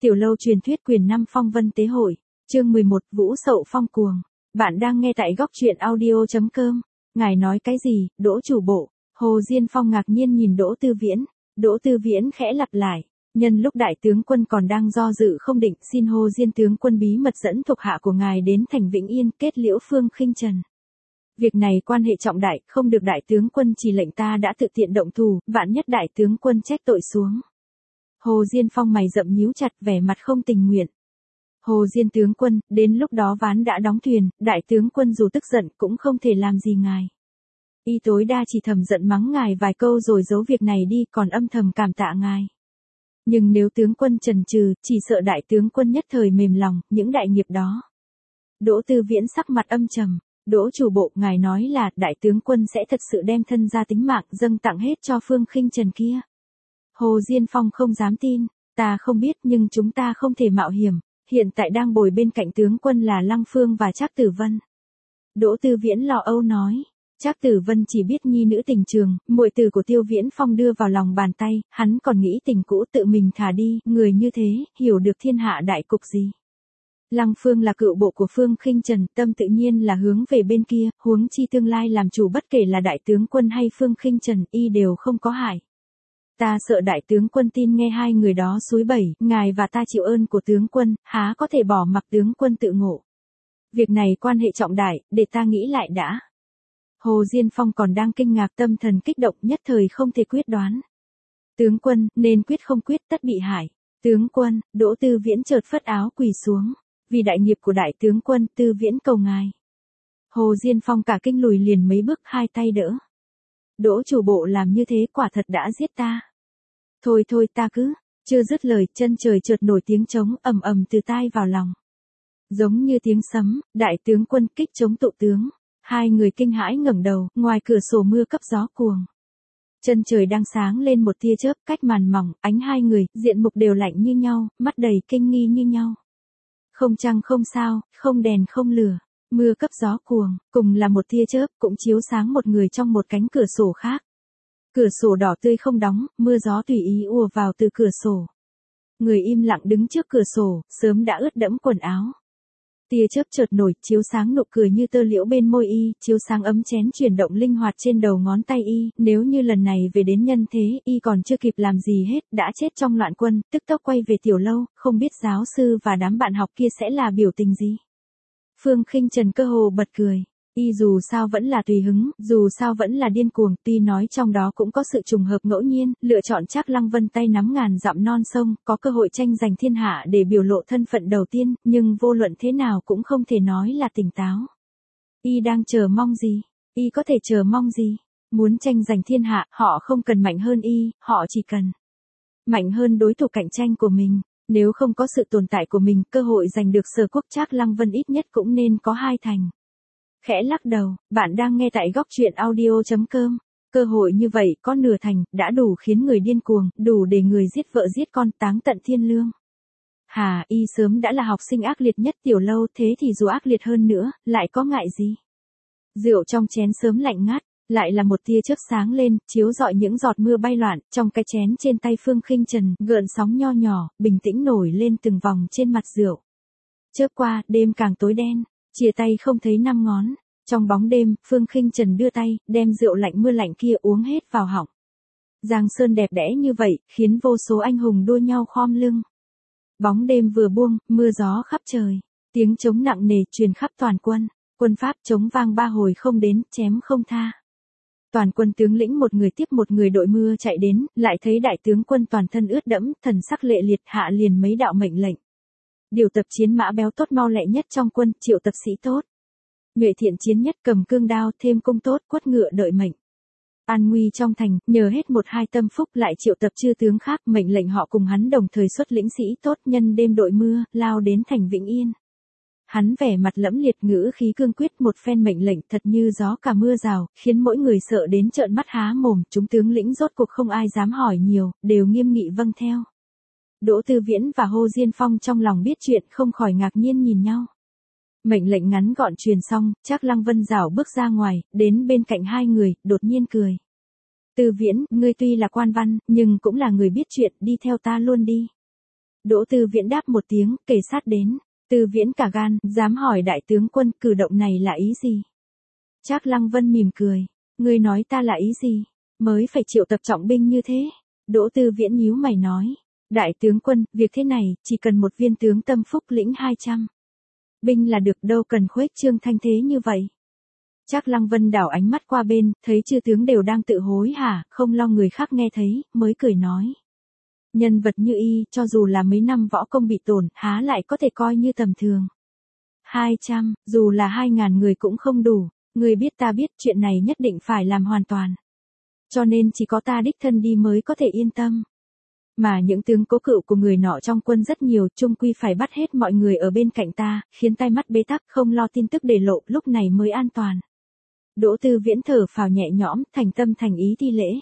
Tiểu lâu truyền thuyết quyền 5 phong vân tế hội, chương 11 Vũ Sậu Phong Cuồng. Bạn đang nghe tại góc truyện audio.com. Ngài nói cái gì, Đỗ chủ bộ? Hồ Diên Phong ngạc nhiên nhìn Đỗ Tư Viễn. Đỗ Tư Viễn khẽ lặp lại. Nhân lúc đại tướng quân còn đang do dự không định, xin Hồ Diên tướng quân bí mật dẫn thuộc hạ của ngài đến thành Vĩnh Yên kết liễu Phương Khinh Trần. Việc này quan hệ trọng đại, không được đại tướng quân chỉ lệnh ta đã tự tiện động thủ, vạn nhất đại tướng quân trách tội xuống. Hồ Diên Phong mày rậm nhíu chặt, vẻ mặt không tình nguyện. Hồ Diên tướng quân, đến lúc đó ván đã đóng thuyền, đại tướng quân dù tức giận cũng không thể làm gì ngài. Y tối đa chỉ thầm giận mắng ngài vài câu rồi giấu việc này đi, còn âm thầm cảm tạ ngài. Nhưng nếu tướng quân chần chừ, chỉ sợ đại tướng quân nhất thời mềm lòng, những đại nghiệp đó. Đỗ Tư Viễn sắc mặt âm trầm. Đỗ chủ bộ, ngài nói là đại tướng quân sẽ thật sự đem thân ra tính mạng dâng tặng hết cho Phương Khinh Trần kia. Hồ Diên Phong không dám tin, ta không biết nhưng chúng ta không thể mạo hiểm, hiện tại đang bồi bên cạnh tướng quân là Lăng Phương và Trác Tử Vân. Đỗ Tư Viễn lo âu nói, Trác Tử Vân chỉ biết nhi nữ tình trường, muội tử của Tiêu Viễn Phong đưa vào lòng bàn tay, hắn còn nghĩ tình cũ tự mình thả đi, người như thế, hiểu được thiên hạ đại cục gì. Lăng Phương là cựu bộ của Phương Khinh Trần, tâm tự nhiên là hướng về bên kia, huống chi tương lai làm chủ bất kể là đại tướng quân hay Phương Khinh Trần, y đều không có hại. Ta sợ đại tướng quân tin nghe hai người đó xúi bẩy, ngài và ta chịu ơn của tướng quân, há có thể bỏ mặc tướng quân tự ngộ. Việc này quan hệ trọng đại, để ta nghĩ lại đã. Hồ Diên Phong còn đang kinh ngạc, tâm thần kích động, nhất thời không thể quyết đoán. Tướng quân, nên quyết không quyết tất bị hại. Tướng quân, Đỗ Tư Viễn chợt phất áo quỳ xuống. Vì đại nghiệp của đại tướng quân, Tư Viễn cầu ngài. Hồ Diên Phong cả kinh lùi liền mấy bước, hai tay đỡ. Đỗ chủ bộ làm như thế quả thật đã giết ta. Thôi thôi, ta cứ, chưa dứt lời, chân trời chợt nổi tiếng trống ầm ầm từ tai vào lòng. Giống như tiếng sấm, đại tướng quân kích chống tụ tướng. Hai người kinh hãi ngẩng đầu, ngoài cửa sổ mưa cấp gió cuồng. Chân trời đang sáng lên một tia chớp, cách màn mỏng, ánh hai người, diện mục đều lạnh như nhau, mắt đầy kinh nghi như nhau. Không trăng không sao, không đèn không lửa, mưa cấp gió cuồng, cùng là một tia chớp cũng chiếu sáng một người trong một cánh cửa sổ khác. Cửa sổ đỏ tươi không đóng, mưa gió tùy ý ùa vào từ cửa sổ. Người im lặng đứng trước cửa sổ, sớm đã ướt đẫm quần áo. Tia chớp chợt nổi, chiếu sáng nụ cười như tơ liễu bên môi y, chiếu sáng ấm chén chuyển động linh hoạt trên đầu ngón tay y, nếu như lần này về đến nhân thế, y còn chưa kịp làm gì hết, đã chết trong loạn quân, tức tốc quay về tiểu lâu, không biết giáo sư và đám bạn học kia sẽ là biểu tình gì. Phương Khinh Trần cơ hồ bật cười. Y dù sao vẫn là tùy hứng, dù sao vẫn là điên cuồng, tuy nói trong đó cũng có sự trùng hợp ngẫu nhiên, lựa chọn Trác Lăng Vân tay nắm ngàn dặm non sông, có cơ hội tranh giành thiên hạ để biểu lộ thân phận đầu tiên, nhưng vô luận thế nào cũng không thể nói là tỉnh táo. Y đang chờ mong gì? Y có thể chờ mong gì? Muốn tranh giành thiên hạ, họ không cần mạnh hơn y, họ chỉ cần mạnh hơn đối thủ cạnh tranh của mình. Nếu không có sự tồn tại của mình, cơ hội giành được sở quốc Trác Lăng Vân ít nhất cũng nên có 2 thành. Khẽ lắc đầu, bạn đang nghe tại góc truyện audio.com. Cơ hội như vậy có nửa thành, đã đủ khiến người điên cuồng, đủ để người giết vợ giết con, táng tận thiên lương. Hà, y sớm đã là học sinh ác liệt nhất tiểu lâu, thế thì dù ác liệt hơn nữa, lại có ngại gì? Rượu trong chén sớm lạnh ngắt, lại là một tia chớp sáng lên, chiếu rọi những giọt mưa bay loạn, trong cái chén trên tay Phương Khinh Trần, gợn sóng nho nhỏ, bình tĩnh nổi lên từng vòng trên mặt rượu. Chớp qua, đêm càng tối đen. Chia tay không thấy 5 ngón, trong bóng đêm, Phương Khinh Trần đưa tay, đem rượu lạnh mưa lạnh kia uống hết vào họng. Giang Sơn đẹp đẽ như vậy, khiến vô số anh hùng đua nhau khom lưng. Bóng đêm vừa buông, mưa gió khắp trời, tiếng trống nặng nề truyền khắp toàn quân, quân Pháp trống vang 3 hồi không đến, chém không tha. Toàn quân tướng lĩnh một người tiếp một người đội mưa chạy đến, lại thấy đại tướng quân toàn thân ướt đẫm, thần sắc lệ liệt, hạ liền mấy đạo mệnh lệnh. Điều tập chiến mã béo tốt mau lẹ nhất trong quân, triệu tập sĩ tốt. Nhuệ thiện chiến nhất, cầm cương đao, thêm cung tốt, quất ngựa đợi mệnh. An nguy trong thành, nhờ hết 1-2 tâm phúc, lại triệu tập chư tướng khác, mệnh lệnh họ cùng hắn đồng thời xuất lĩnh sĩ tốt, nhân đêm đội mưa, lao đến thành Vĩnh Yên. Hắn vẻ mặt lẫm liệt, ngữ khí cương quyết, một phen mệnh lệnh thật như gió cả mưa rào, khiến mỗi người sợ đến trợn mắt há mồm, chúng tướng lĩnh rốt cuộc không ai dám hỏi nhiều, đều nghiêm nghị vâng theo. Đỗ Tư Viễn và Hồ Diên Phong trong lòng biết chuyện, không khỏi ngạc nhiên nhìn nhau. Mệnh lệnh ngắn gọn truyền xong, Trác Lăng Vân rảo bước ra ngoài, đến bên cạnh hai người, đột nhiên cười. Tư Viễn, ngươi tuy là quan văn, nhưng cũng là người biết chuyện, đi theo ta luôn đi. Đỗ Tư Viễn đáp một tiếng, kề sát đến. Tư Viễn cả gan, dám hỏi đại tướng quân cử động này là ý gì? Trác Lăng Vân mỉm cười. Ngươi nói ta là ý gì? Mới phải triệu tập trọng binh như thế. Đỗ Tư Viễn nhíu mày nói. Đại tướng quân, việc thế này, chỉ cần một viên tướng tâm phúc lĩnh 200 binh là được, đâu cần khuếch trương thanh thế như vậy. Trác Lăng Vân đảo ánh mắt qua bên, thấy chư tướng đều đang tự hối hả, không lo người khác nghe thấy, mới cười nói. Nhân vật như y, cho dù là mấy năm võ công bị tổn, há lại có thể coi như tầm thường. 200, dù là 2.000 người cũng không đủ, người biết ta biết chuyện này nhất định phải làm hoàn toàn. Cho nên chỉ có ta đích thân đi mới có thể yên tâm. Mà những tướng cố cựu của người nọ trong quân rất nhiều, chung quy phải bắt hết mọi người ở bên cạnh ta, khiến tai mắt bế tắc, không lo tin tức để lộ, lúc này mới an toàn. Đỗ Tư Viễn thở phào nhẹ nhõm, thành tâm thành ý thi lễ.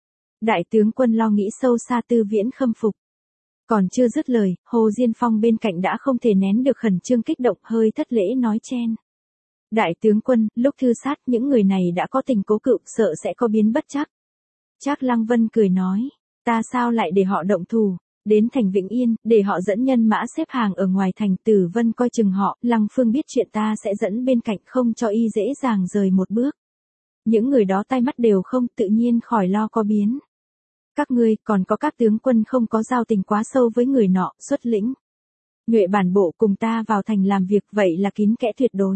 Đại tướng quân lo nghĩ sâu xa. Tư Viễn khâm phục. Còn chưa dứt lời, Hồ Diên Phong bên cạnh đã không thể nén được khẩn trương kích động, hơi thất lễ nói chen. Đại tướng quân, lúc thư sát những người này đã có tình cố cựu, sợ sẽ có biến bất chắc. Trác Lăng Vân cười nói, ta sao lại để họ động thủ, đến thành Vĩnh Yên, để họ dẫn nhân mã xếp hàng ở ngoài thành. Tử Vân coi chừng họ, Lăng Phương biết chuyện ta sẽ dẫn bên cạnh, không cho y dễ dàng rời một bước. Những người đó tai mắt đều không, tự nhiên khỏi lo có biến. Các ngươi, còn có các tướng quân không có giao tình quá sâu với người nọ, xuất lĩnh. Nhuệ bản bộ cùng ta vào thành làm việc, vậy là kín kẽ tuyệt đối.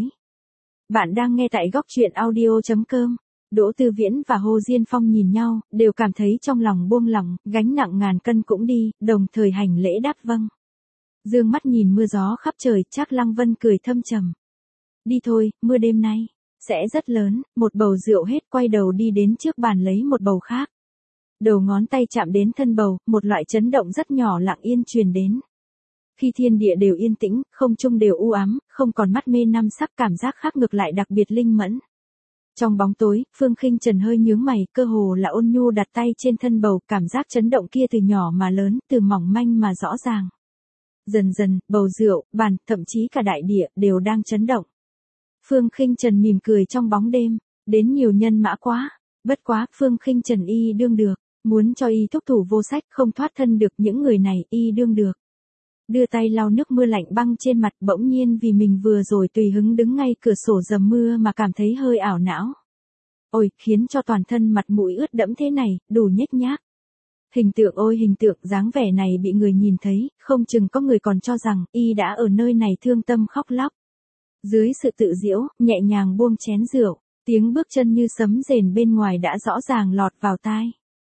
Bạn đang nghe tại góc truyện audio.com. Đỗ Tư Viễn và Hồ Diên Phong nhìn nhau, đều cảm thấy trong lòng buông lỏng, gánh nặng ngàn cân cũng đi, đồng thời hành lễ đáp vâng. Dương mắt nhìn mưa gió khắp trời, Trác Lăng Vân cười thâm trầm. Đi thôi, mưa đêm nay sẽ rất lớn. Một bầu rượu hết, quay đầu đi đến trước bàn lấy một bầu khác. Đầu ngón tay chạm đến thân bầu, một loại chấn động rất nhỏ lặng yên truyền đến. Khi thiên địa đều yên tĩnh, không trung đều u ám, không còn mắt mê năm sắc, cảm giác khác ngược lại đặc biệt linh mẫn. Trong bóng tối, Phương Khinh Trần hơi nhướng mày, cơ hồ là ôn nhu đặt tay trên thân bầu, cảm giác chấn động kia từ nhỏ mà lớn, từ mỏng manh mà rõ ràng. Dần dần, bầu rượu, bàn, thậm chí cả đại địa, đều đang chấn động. Phương Khinh Trần mỉm cười trong bóng đêm, đến nhiều nhân mã quá, bất quá, Phương Khinh Trần y đương được, muốn cho y thúc thủ vô sách, không thoát thân được những người này, y đương được. Đưa tay lau nước mưa lạnh băng trên mặt, bỗng nhiên vì mình vừa rồi tùy hứng đứng ngay cửa sổ dầm mưa mà cảm thấy hơi ảo não. Ôi, khiến cho toàn thân mặt mũi ướt đẫm thế này, đủ nhếch nhác. Hình tượng ôi hình tượng, dáng vẻ này bị người nhìn thấy, không chừng có người còn cho rằng y đã ở nơi này thương tâm khóc lóc. Dưới sự tự giễu, nhẹ nhàng buông chén rượu, tiếng bước chân như sấm rền bên ngoài đã rõ ràng lọt vào tai.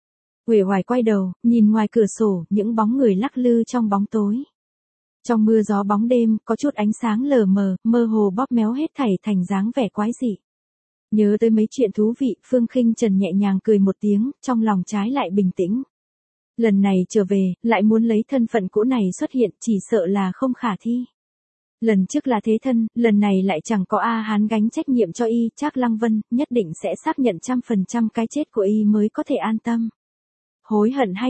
Uể oải quay đầu, nhìn ngoài cửa sổ, những bóng người lắc lư trong bóng tối. Trong mưa gió bóng đêm, có chút ánh sáng lờ mờ, mơ hồ bóp méo hết thảy thành dáng vẻ quái dị. Nhớ tới mấy chuyện thú vị, Phương Khinh Trần nhẹ nhàng cười một tiếng, trong lòng trái lại bình tĩnh. Lần này trở về, lại muốn lấy thân phận cũ này xuất hiện, chỉ sợ là không khả thi. Lần trước là thế thân, lần này lại chẳng có A Hán gánh trách nhiệm cho y, Trác Lăng Vân nhất định sẽ xác nhận 100% cái chết của y mới có thể an tâm. Hối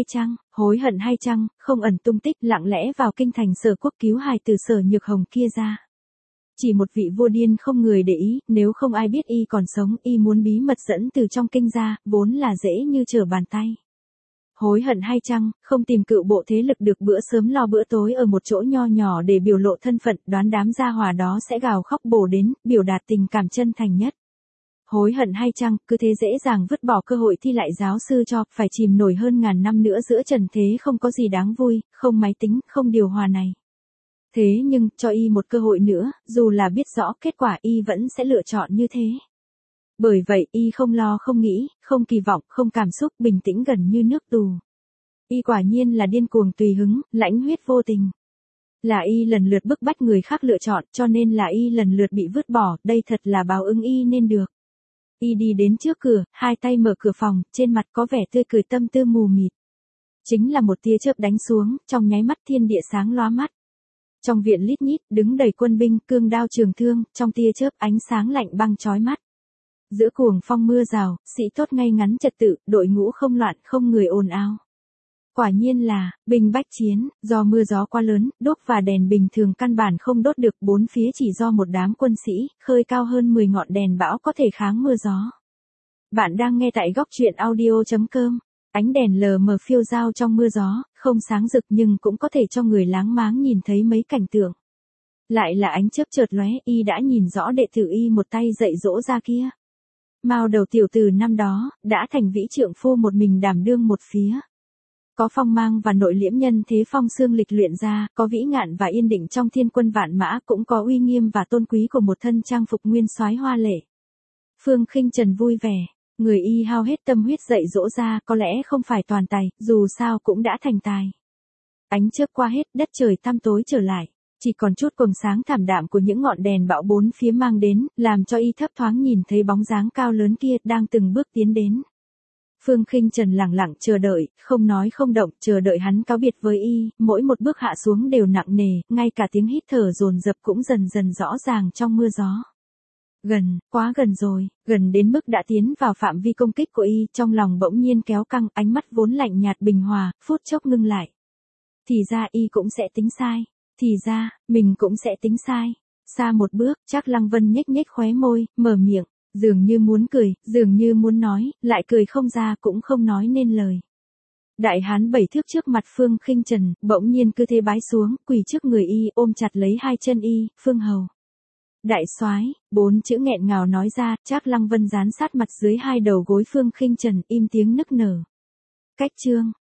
hận hay chăng, không ẩn tung tích, lặng lẽ vào kinh thành Sở Quốc cứu hài từ Sở Nhược Hồng kia ra. Chỉ một vị vua điên không người để ý, nếu không ai biết y còn sống, y muốn bí mật dẫn từ trong kinh ra, vốn là dễ như trở bàn tay. Hối hận hay chăng, không tìm cựu bộ thế lực được bữa sớm lo bữa tối ở một chỗ nho nhỏ để biểu lộ thân phận, đoán đám gia hỏa đó sẽ gào khóc bổ đến, biểu đạt tình cảm chân thành nhất. Hối hận hay chăng, cứ thế dễ dàng vứt bỏ cơ hội thi lại giáo sư cho, phải chìm nổi hơn ngàn năm nữa giữa trần thế, không có gì đáng vui, không máy tính, không điều hòa này. Thế nhưng, cho y một cơ hội nữa, dù là biết rõ kết quả y vẫn sẽ lựa chọn như thế. Bởi vậy, y không lo không nghĩ, không kỳ vọng, không cảm xúc, bình tĩnh gần như nước tù. Y quả nhiên là điên cuồng tùy hứng, lãnh huyết vô tình. Là y lần lượt bức bách người khác lựa chọn, cho nên là y lần lượt bị vứt bỏ, đây thật là báo ứng y nên được. Y đi đến trước cửa, hai tay mở cửa phòng, trên mặt có vẻ tươi cười tâm tư mù mịt. Chính là một tia chớp đánh xuống, trong nháy mắt thiên địa sáng lóa mắt. Trong viện lít nhít, đứng đầy quân binh, cương đao trường thương, trong tia chớp ánh sáng lạnh băng chói mắt. Giữa cuồng phong mưa rào, sĩ tốt ngay ngắn trật tự, đội ngũ không loạn, không người ồn ào. Quả nhiên là, binh bách chiến, do mưa gió quá lớn, đuốc và đèn bình thường căn bản không đốt được, bốn phía chỉ do một đám quân sĩ, khơi cao hơn 10 ngọn đèn bão có thể kháng mưa gió. Bạn đang nghe tại góc truyện audio.com. Ánh đèn lờ mờ phiêu dao trong mưa gió, không sáng rực nhưng cũng có thể cho người láng máng nhìn thấy mấy cảnh tượng. Lại là ánh chớp chợt lóe, y đã nhìn rõ đệ tử y một tay dạy dỗ ra kia. Mao đầu tiểu tử năm đó, đã thành vĩ trượng phu một mình đảm đương một phía. Có phong mang và nội liễm nhân thế phong xương lịch luyện ra, có vĩ ngạn và yên định trong thiên quân vạn mã, cũng có uy nghiêm và tôn quý của một thân trang phục nguyên soái hoa lệ. Phương Khinh Trần vui vẻ, người y hao hết tâm huyết dạy dỗ ra, có lẽ không phải toàn tài, dù sao cũng đã thành tài. Ánh chớp qua hết, đất trời tăm tối trở lại, chỉ còn chút quầng sáng thảm đạm của những ngọn đèn bão bốn phía mang đến, làm cho y thấp thoáng nhìn thấy bóng dáng cao lớn kia đang từng bước tiến đến. Phương Khinh Trần lặng lặng chờ đợi, không nói không động, chờ đợi hắn cáo biệt với y, mỗi một bước hạ xuống đều nặng nề, ngay cả tiếng hít thở dồn dập cũng dần dần rõ ràng trong mưa gió. Gần, quá gần rồi, gần đến mức đã tiến vào phạm vi công kích của y, trong lòng bỗng nhiên kéo căng, ánh mắt vốn lạnh nhạt bình hòa, phút chốc ngưng lại. Thì ra y cũng sẽ tính sai, thì ra, mình cũng sẽ tính sai. Xa một bước, Trác Lăng Vân nhếch nhếch khóe môi, mở miệng, dường như muốn cười, dường như muốn nói, lại cười không ra cũng không nói nên lời. Đại hán 7 thước trước mặt Phương Khinh Trần, bỗng nhiên cứ thế bái xuống, quỳ trước người y, ôm chặt lấy hai chân y, Phương hầu. Đại soái, 4 chữ nghẹn ngào nói ra, Trác Lăng Vân dán sát mặt dưới hai đầu gối Phương Khinh Trần, im tiếng nức nở. Cách chương